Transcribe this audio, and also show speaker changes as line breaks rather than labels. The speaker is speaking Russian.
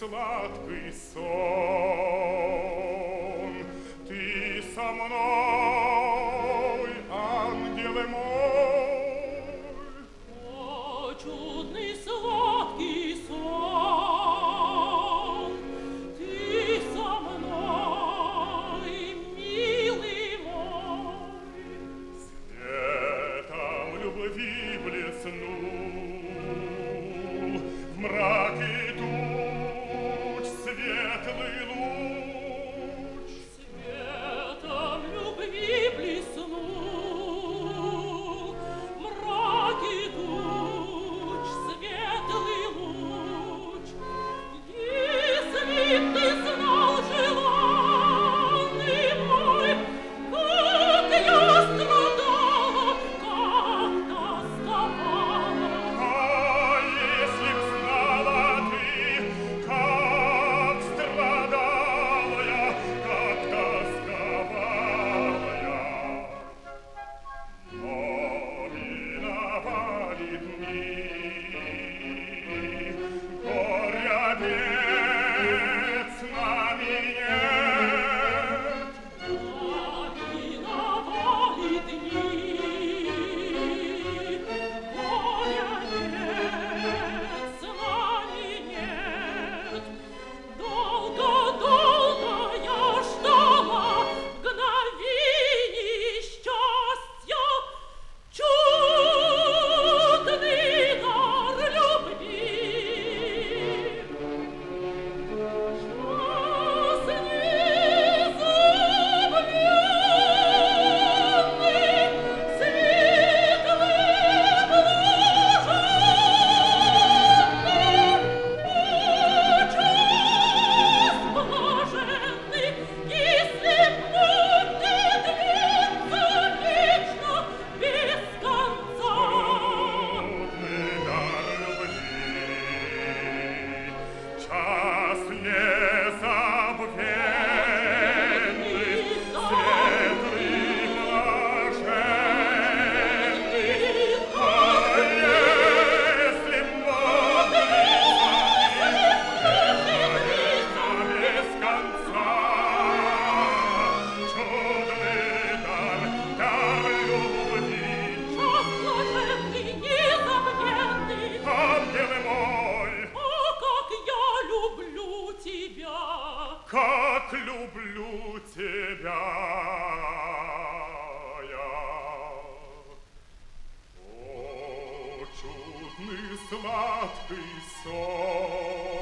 сладкий сон. Ты со мной, ангел мой.
О, чудный сладкий сон, ты со мной, милый мой.
Светом любви блеснул в мраке туч светлый луч.
Светом любви блеснул в мраке туч светлый луч. Если б ты знал, желанный мой, как я страдала, как тосковала.
А если б знала ты, как страдала я, как тосковала я. Но миновали дни, горя нет, с нами нет.
Миновали дни, горя нет, с нами нет. Долго-долго я ждала мгновений счастья, чудный дар любви.
Трудный дар любви, час незабвенный, светлый, блаженный. А если б могли сами без конца, чудный дар любви. Ангел мой,
Как я люблю тебя!
как люблю тебя я. О, чудный сладкий сон.